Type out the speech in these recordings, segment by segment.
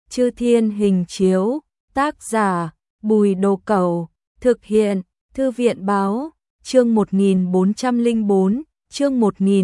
Chư Thiên Hình Chiếu, tác giả Bùi Đồ Cẩu, thực hiện Thư viện Báo, chương 1404, chương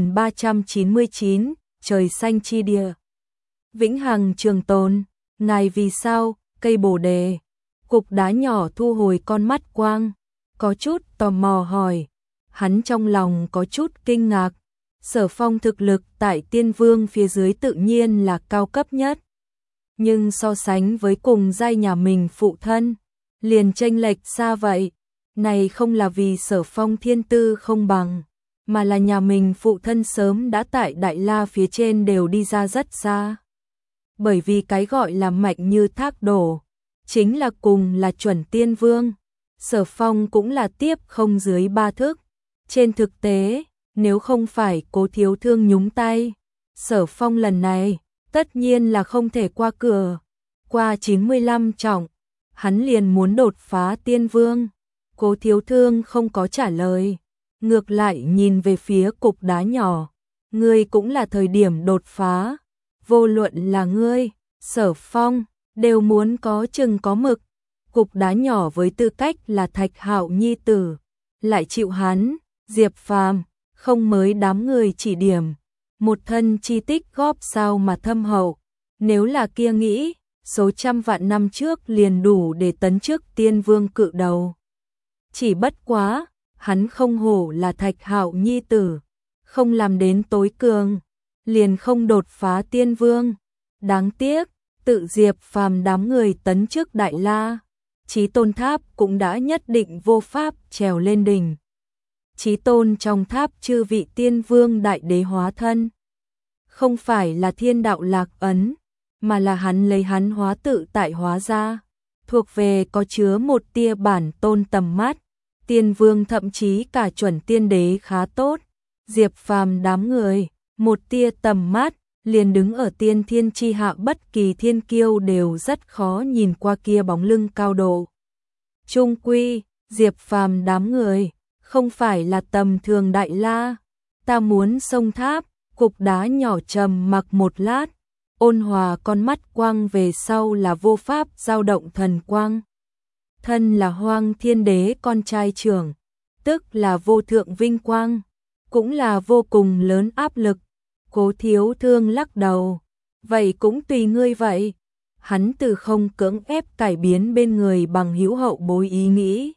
1399, trời xanh chi địa. Vĩnh hằng trường tồn, ngài vì sao, cây bồ đề. Cục đá nhỏ thu hồi con mắt quang, có chút tò mò hỏi. Hắn trong lòng có chút kinh ngạc. Sở Phong thực lực tại Tiên Vương phía dưới tự nhiên là cao cấp nhất. Nhưng so sánh với cùng giai nhà mình phụ thân, liền chênh lệch xa vậy. Này không là vì Sở Phong thiên tư không bằng, mà là nhà mình phụ thân sớm đã tại Đại La phía trên đều đi ra rất xa. Bởi vì cái gọi là mạnh như thác đổ, chính là cùng là chuẩn Tiên Vương. Sở Phong cũng là tiếp không dưới 3 thức. Trên thực tế, nếu không phải Cố Thiếu Thương nhúng tay, Sở Phong lần này tất nhiên là không thể qua cửa. Qua 95 trọng, hắn liền muốn đột phá Tiên Vương. Cố Thiếu Thương không có trả lời, ngược lại nhìn về phía cục đá nhỏ. Ngươi cũng là thời điểm đột phá, vô luận là ngươi, Sở Phong, đều muốn có chừng có mực. Cục đá nhỏ với tư cách là Thạch Hạo nhi tử, lại chịu hắn, Diệp Phàm, không mới đám người chỉ điểm. Một thân chi tích góp sao mà thâm hậu, nếu là kia nghĩ, số trăm vạn năm trước liền đủ để tấn chức Tiên Vương cự đầu. Chỉ bất quá, hắn không hổ là Thạch Hạo nhi tử, không làm đến tối cường, liền không đột phá Tiên Vương. Đáng tiếc, tự Diệp Phàm đám người tấn chức Đại La, Chí Tôn Tháp cũng đã nhất định vô pháp trèo lên đỉnh. Chí Tôn trong tháp chư vị Tiên Vương đại đế hóa thân, không phải là thiên đạo lạc ấn, mà là hắn lấy hắn hóa tự tại hóa ra, thuộc về có chứa một tia bản tôn tầm mắt. Tiên Vương thậm chí cả chuẩn tiên đế khá tốt. Diệp Phàm đám người, một tia tầm mắt, liền đứng ở tiên thiên chi hạ, bất kỳ thiên kiêu đều rất khó nhìn qua kia bóng lưng cao độ. Trung quy, Diệp Phàm đám người, không phải là tầm thường Đại La. Ta muốn sông tháp, cục đá nhỏ trầm mặc một lát, ôn hòa con mắt quang về sau là vô pháp dao động thần quang. Thân là Hoang Thiên Đế con trai trưởng, tức là vô thượng vinh quang, cũng là vô cùng lớn áp lực. Cố Thiếu Thương lắc đầu, vậy cũng tùy ngươi vậy. Hắn từ không cưỡng ép cải biến bên người bằng hữu hậu bối ý nghĩ.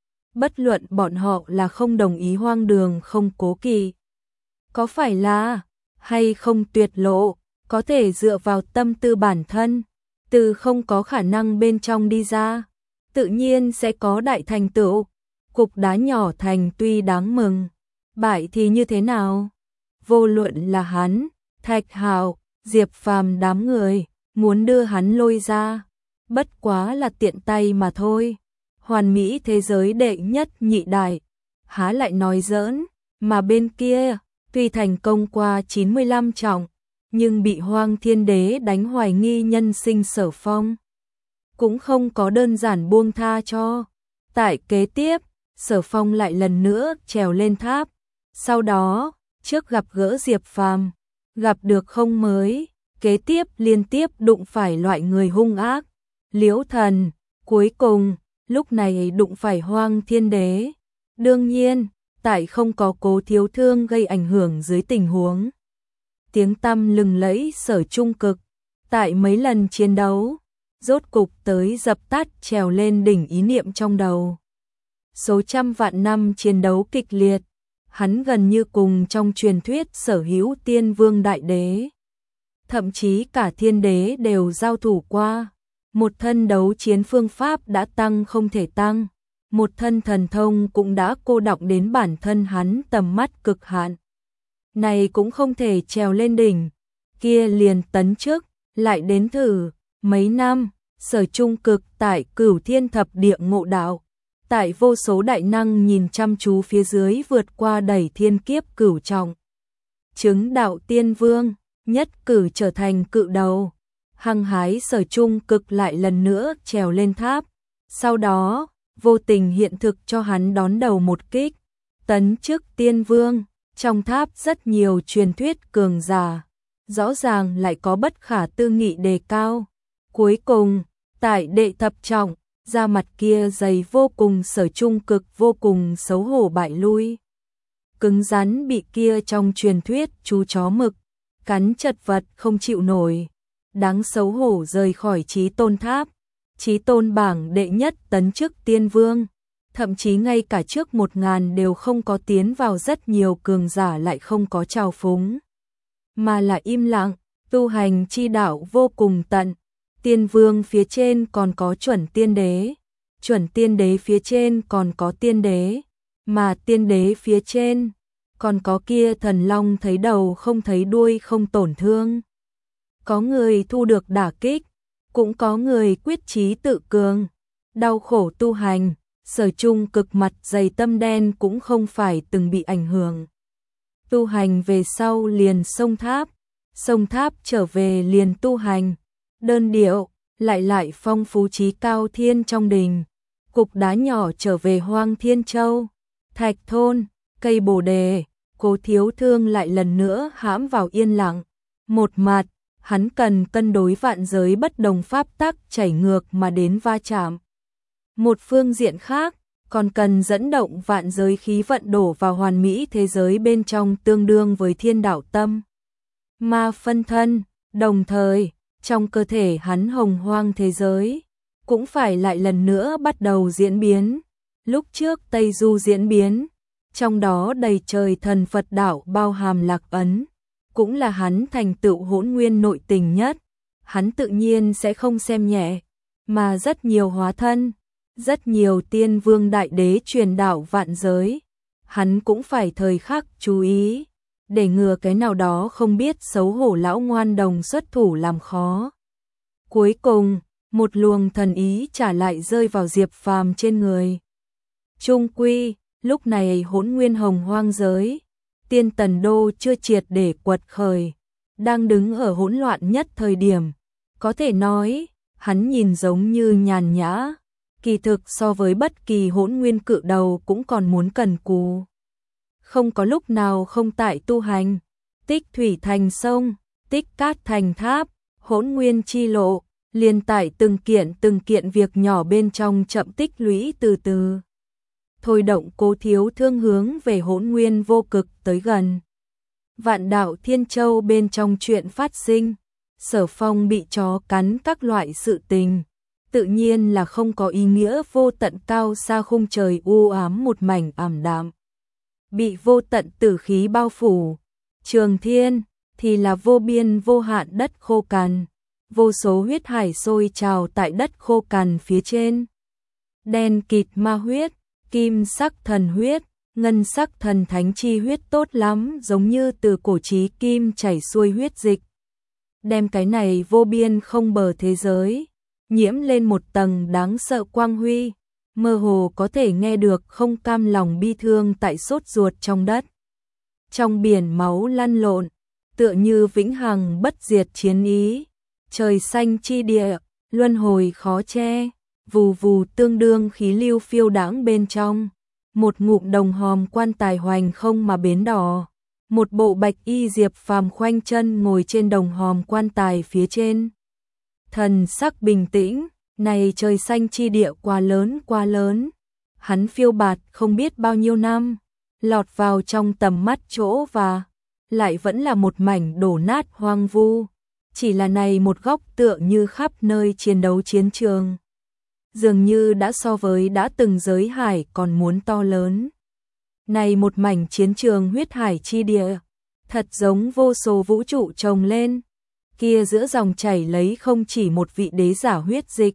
Bất luận bọn họ là không đồng ý hoang đường không cố kỵ, có phải là hay không tuyệt lộ, có thể dựa vào tâm tư bản thân, từ không có khả năng bên trong đi ra, tự nhiên sẽ có đại thành tựu. Cục đá nhỏ thành tuy đáng mừng, bại thì như thế nào? Vô luận là hắn, Thạch Hạo, Diệp Phàm đám người, muốn đưa hắn lôi ra, bất quá là tiện tay mà thôi. Hoàn mỹ thế giới đệ nhất nhị đại, há lại nói giỡn, mà bên kia, tuy thành công qua 95 trọng, nhưng bị Hoang Thiên Đế đánh hoài nghi nhân sinh Sở Phong, cũng không có đơn giản buông tha cho. Tại kế tiếp, Sở Phong lại lần nữa trèo lên tháp, sau đó, trước gặp gỡ Diệp Phàm, gặp được không mới, kế tiếp liên tiếp đụng phải loại người hung ác, Liễu Thần, cuối cùng, lúc này đụng phải Hoang Thiên Đế. Đương nhiên, tại không có Cố Thiếu Thương gây ảnh hưởng dưới tình huống, tiếng tăm lừng lẫy Sở Trung Cực, tại mấy lần chiến đấu, rốt cục tới dập tắt trèo lên đỉnh ý niệm trong đầu. Số trăm vạn năm chiến đấu kịch liệt, hắn gần như cùng trong truyền thuyết sở hữu Tiên Vương đại đế, thậm chí cả thiên đế đều giao thủ qua. Một thân đấu chiến phương pháp đã tăng không thể tăng, một thân thần thông cũng đã cô đọng đến bản thân hắn tầm mắt cực hạn. Này cũng không thể trèo lên đỉnh, kia liền tấn chức, lại đến thử. Mấy năm, Sở Trung Cực tại Cửu Thiên Thập Địa ngộ đạo, tại vô số đại năng nhìn chăm chú phía dưới vượt qua đẩy thiên kiếp cửu trọng, chứng đạo Tiên Vương, nhất cử trở thành cự đầu. Hăng hái Sở Trung Cực lại lần nữa trèo lên tháp, sau đó, vô tình hiện thực cho hắn đón đầu một kích, tấn chức Tiên Vương. Trong tháp rất nhiều truyền thuyết cường giả, rõ ràng lại có bất khả tư nghị đề cao. Cuối cùng, tại đệ thập trọng, da mặt kia dày vô cùng, Sở Trung Cực vô cùng xấu hổ bại lui. Cứng rắn bị kia trong truyền thuyết chú chó mực, cắn chật vật không chịu nổi. Đáng xấu hổ rời khỏi Chí Tôn Tháp, Chí Tôn bảng đệ nhất tấn chức tiên vương. Thậm chí ngay cả trước 1000 đều không có tiến vào, rất nhiều cường giả lại không có trào phúng, mà là im lặng, tu hành chi đạo vô cùng tận. Tiên vương phía trên còn có chuẩn tiên đế phía trên còn có tiên đế, mà tiên đế phía trên còn có kia thần long thấy đầu không thấy đuôi không tổn thương. Có người thu được đả kích, cũng có người quyết chí tự cường, đau khổ tu hành. Sở Trung Cực mặt dày tâm đen cũng không phải từng bị ảnh hưởng. Tu hành về sau liền sông tháp trở về liền tu hành, đơn điệu, lại phong phú chí cao thiên trong đình. Cục đá nhỏ trở về Hoang Thiên Châu, Thạch Thôn, cây bồ đề, Cố Thiếu Thương lại lần nữa hãm vào yên lặng. Một mặt, hắn cần cân đối vạn giới bất đồng pháp tắc chảy ngược mà đến va chạm. Một phương diện khác, còn cần dẫn động vạn giới khí vận đổ vào hoàn mỹ thế giới bên trong, tương đương với thiên đạo tâm ma phân thân. Đồng thời, trong cơ thể hắn hồng hoang thế giới cũng phải lại lần nữa bắt đầu diễn biến. Lúc trước Tây Du diễn biến, trong đó đầy trời thần Phật đạo bao hàm lạc ấn, cũng là hắn thành tựu hỗn nguyên nội tình nhất. Hắn tự nhiên sẽ không xem nhẹ, mà rất nhiều hóa thân, rất nhiều tiên vương đại đế truyền đạo vạn giới, hắn cũng phải thời khắc chú ý, để ngừa cái nào đó không biết xấu hổ lão ngoan đồng xuất thủ làm khó. Cuối cùng, một luồng thần ý trả lại rơi vào Diệp Phàm trên người. Trung quy, lúc này hỗn nguyên hồng hoang giới, tiên tần đô chưa triệt để quật khởi, đang đứng ở hỗn loạn nhất thời điểm. Có thể nói, hắn nhìn giống như nhàn nhã, kỳ thực so với bất kỳ hỗn nguyên cự đầu cũng còn muốn cần cù. Không có lúc nào không tại tu hành, tích thủy thành sông, tích cát thành tháp, hỗn nguyên chi lộ, liền tại từng kiện việc nhỏ bên trong chậm tích lũy từ từ. Thôi động Cố Thiếu Thương hướng về hỗn nguyên vô cực tới gần. Vạn đạo Thiên Châu bên trong chuyện phát sinh, Sở Phong bị chó cắn các loại sự tình, tự nhiên là không có ý nghĩa. Vô tận cao xa khung trời u ám một mảnh ảm đạm, bị vô tận tử khí bao phủ. Trường thiên thì là vô biên vô hạn đất khô cằn, vô số huyết hải sôi trào tại đất khô cằn phía trên. Đen kịt ma huyết, kim sắc thần huyết, ngân sắc thần thánh chi huyết, tốt lắm, giống như từ cổ chí kim chảy xuôi huyết dịch, đem cái này vô biên không bờ thế giới nhiễm lên một tầng đáng sợ quang huy, mơ hồ có thể nghe được không cam lòng bi thương tại sốt ruột trong đất. Trong biển máu lăn lộn, tựa như vĩnh hằng bất diệt chiến ý, trời xanh chi địa, luân hồi khó che, vù vù tương đương khí lưu phiêu đãng bên trong. Một ngụm đồng hòm quan tài hoành không mà bến đỏ, một bộ bạch y Diệp Phàm khoanh chân ngồi trên đồng hòm quan tài phía trên. Thần sắc bình tĩnh, này trời xanh chi địa quá lớn, hắn phiêu bạt không biết bao nhiêu năm, lọt vào trong tầm mắt chỗ và lại vẫn là một mảnh đổ nát hoang vu, chỉ là này một góc tựa như khắp nơi chiến đấu chiến trường, dường như đã so với đã từng giới hải còn muốn to lớn. Này một mảnh chiến trường huyết hải chi địa, thật giống vô số vũ trụ chồng lên, kia giữa dòng chảy lấy không chỉ một vị đế giả huyết dịch.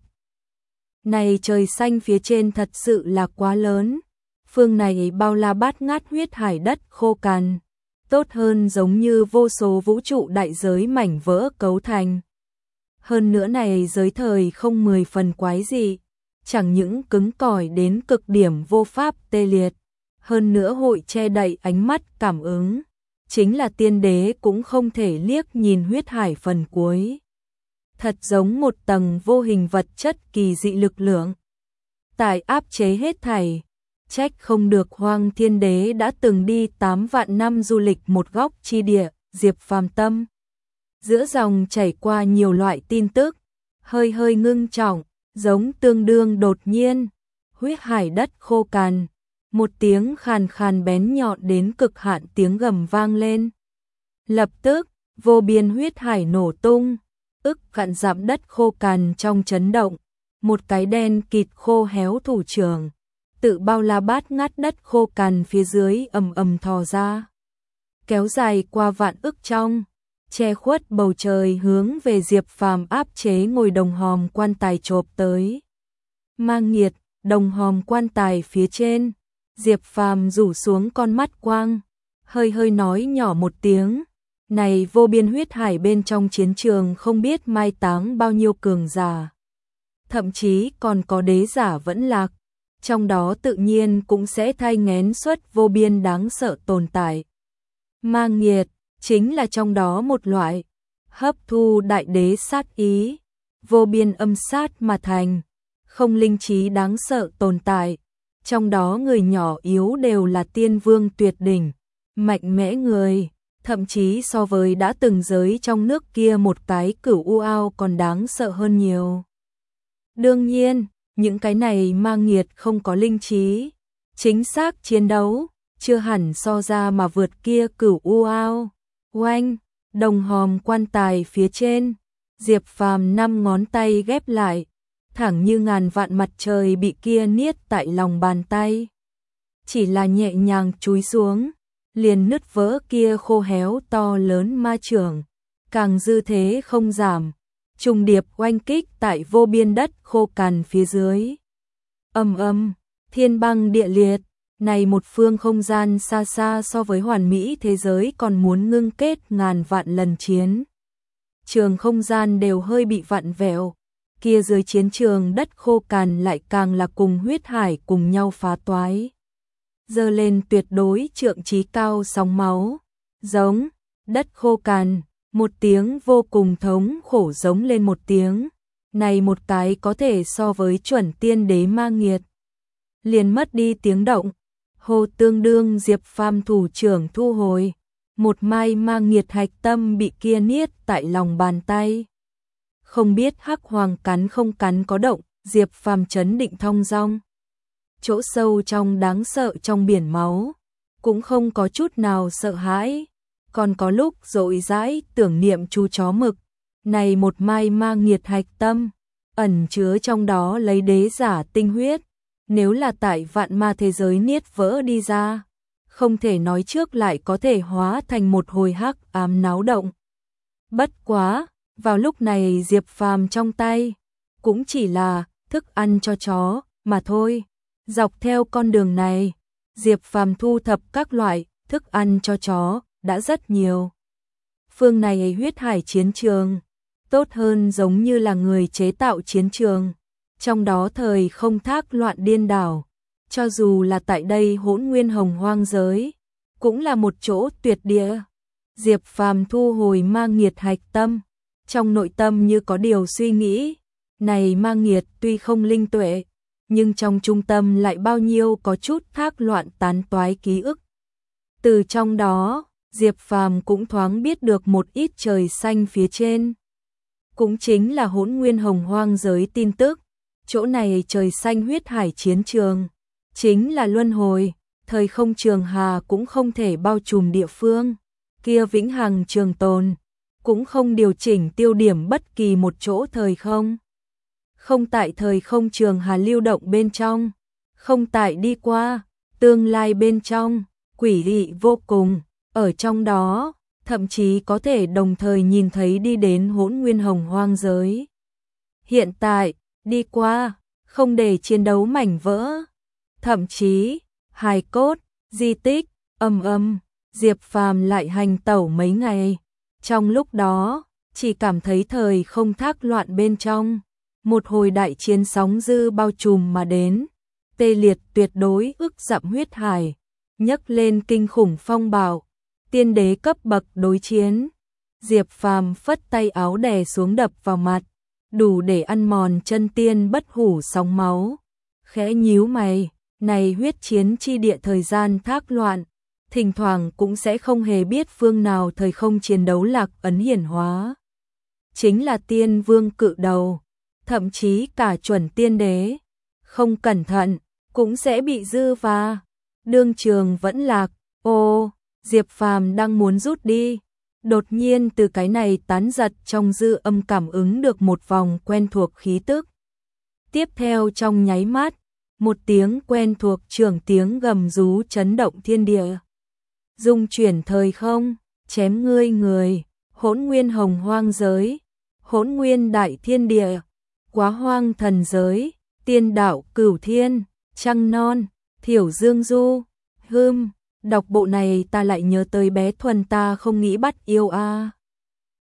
Này trời xanh phía trên thật sự là quá lớn, phương này bao la bát ngát huyết hải đất khô cằn, tốt hơn giống như vô số vũ trụ đại giới mảnh vỡ cấu thành. Hơn nữa này giới thời không 10 phần quái dị, chẳng những cứng cỏi đến cực điểm vô pháp tê liệt, hơn nữa hội che đậy ánh mắt cảm ứng, chính là tiên đế cũng không thể liếc nhìn huyết hải phần cuối. Thật giống một tầng vô hình vật chất kỳ dị lực lượng, tại áp chế hết thảy. Trách không được Hoang Thiên Đế đã từng đi 8 vạn năm du lịch một góc chi địa. Diệp Phàm tâm giữa dòng chảy qua nhiều loại tin tức, hơi hơi ngưng trọng, giống tương đương đột nhiên. Huyết hải đất khô cằn, một tiếng khàn khàn bén nhọn đến cực hạn tiếng gầm vang lên. Lập tức, vô biên huyết hải nổ tung, ức vạn dặm đất khô cằn trong chấn động, một cái đen kịt khô héo thủ trưởng, tự bao la bát ngát đất khô cằn phía dưới ầm ầm thò ra, kéo dài qua vạn ức trong, che khuất bầu trời hướng về Diệp Phàm áp chế ngồi đồng hòm quan tài chộp tới. Mang nghiệt, đồng hòm quan tài phía trên, Diệp Phàm rủ xuống con mắt quang, hơi hơi nói nhỏ một tiếng, này vô biên huyết hải bên trong chiến trường không biết mai táng bao nhiêu cường giả. Thậm chí còn có đế giả vẫn lạc, trong đó tự nhiên cũng sẽ thai nghén xuất vô biên đáng sợ tồn tại. Mang nghiệt, chính là trong đó một loại, hấp thu đại đế sát ý, vô biên âm sát mà thành, không linh trí đáng sợ tồn tại, trong đó người nhỏ yếu đều là tiên vương tuyệt đỉnh, mạnh mẽ người, thậm chí so với đã từng giới trong nước kia một cái cửu u ao còn đáng sợ hơn nhiều. Đương nhiên, những cái này mang nghiệt không có linh trí, chính xác chiến đấu, chưa hẳn so ra mà vượt kia cửu u ao. Oanh, đồng hòm quan tài phía trên, Diệp Phàm 5 ngón tay ghép lại, thẳng như ngàn vạn mặt trời bị kia niết tại lòng bàn tay. Chỉ là nhẹ nhàng chúi xuống, liền nứt vỡ kia khô héo to lớn ma trưởng, càng dư thế không giảm, trùng điệp oanh kích tại vô biên đất khô cằn phía dưới. Ầm ầm, thiên băng địa liệt, này một phương không gian xa xa so với hoàn mỹ thế giới còn muốn ngưng kết ngàn vạn lần chiến. Trường không gian đều hơi bị vặn vẹo, kia dưới chiến trường đất khô cằn lại càng là cùng huyết hải cùng nhau phá toái. Giơ lên tuyệt đối trượng chí cao sóng máu, giống, đất khô cằn, một tiếng vô cùng thống khổ giống lên một tiếng, này một cái có thể so với chuẩn tiên đế ma nghiệt. Liền mất đi tiếng động, hồ tương đương Diệp Phàm thủ trưởng thu hồi, một mai ma nghiệt hạch tâm bị kia niết tại lòng bàn tay. Không biết hắc hoàng cắn không cắn có động, Diệp Phàm trấn định thong dong. Chỗ sâu trong đáng sợ trong biển máu, cũng không có chút nào sợ hãi, còn có lúc dội dãi tưởng niệm chú chó mực, này một mai ma nghiệt hạch tâm, ẩn chứa trong đó lấy đế giả tinh huyết, nếu là tại vạn ma thế giới niết vỡ đi ra, không thể nói trước lại có thể hóa thành một hồi hắc ám náo động. Bất quá, vào lúc này Diệp Phàm trong tay, cũng chỉ là thức ăn cho chó mà thôi. Dọc theo con đường này, Diệp Phàm thu thập các loại thức ăn cho chó đã rất nhiều. Phương này huyết hải chiến trường, tốt hơn giống như là người chế tạo chiến trường, trong đó thời không thác loạn điên đảo, cho dù là tại đây hỗn nguyên hồng hoang giới, cũng là một chỗ tuyệt địa. Diệp Phàm thu hồi ma nghiệt hạch tâm, trong nội tâm như có điều suy nghĩ, này ma nghiệt tuy không linh tuệ, nhưng trong trung tâm lại bao nhiêu có chút thác loạn tán toái ký ức. Từ trong đó, Diệp Phàm cũng thoáng biết được một ít trời xanh phía trên. Cũng chính là hỗn nguyên hồng hoang giới tin tức, chỗ này trời xanh huyết hải chiến trường, chính là luân hồi, thời không trường hà cũng không thể bao trùm địa phương, kia vĩnh hằng trường tồn, cũng không điều chỉnh tiêu điểm bất kỳ một chỗ thời không. Không tại thời không trường hà lưu động bên trong, không tại đi qua, tương lai bên trong, quỷ dị vô cùng, ở trong đó, thậm chí có thể đồng thời nhìn thấy đi đến hỗn nguyên hồng hoang giới. Hiện tại, đi qua, không để chiến đấu mảnh vỡ, thậm chí, hài cốt, di tích, Diệp Phàm lại hành tẩu mấy ngày, trong lúc đó, chỉ cảm thấy thời không thác loạn bên trong. Một hồi đại chiến sóng dư bao trùm mà đến, tê liệt tuyệt đối ức dặm huyết hải, nhấc lên kinh khủng phong bạo, tiên đế cấp bậc đối chiến. Diệp Phàm phất tay áo đè xuống đập vào mặt, đủ để ăn mòn chân tiên bất hủ sóng máu. Khẽ nhíu mày, này huyết chiến chi địa thời gian thác loạn, thỉnh thoảng cũng sẽ không hề biết phương nào thời không chiến đấu lạc ấn hiển hóa. Chính là tiên vương cự đầu. thậm chí cả chuẩn tiên đế, không cẩn thận, cũng sẽ bị dư va. Đương trường vẫn lạc, ô, Diệp Phàm đang muốn rút đi. Đột nhiên từ cái này tán giật trong dư âm cảm ứng được một vòng quen thuộc khí tức. Tiếp theo trong nháy mắt, một tiếng quen thuộc trưởng tiếng gầm rú chấn động thiên địa. Dung chuyển thời không, chém ngươi người, hỗn nguyên hồng hoang giới, hỗn nguyên đại thiên địa, quá hoang thần giới, tiên đạo cửu thiên, trăng non, thiểu dương du, đọc bộ này ta lại nhớ tới bé Thuần ta không nghĩ bắt yêu a.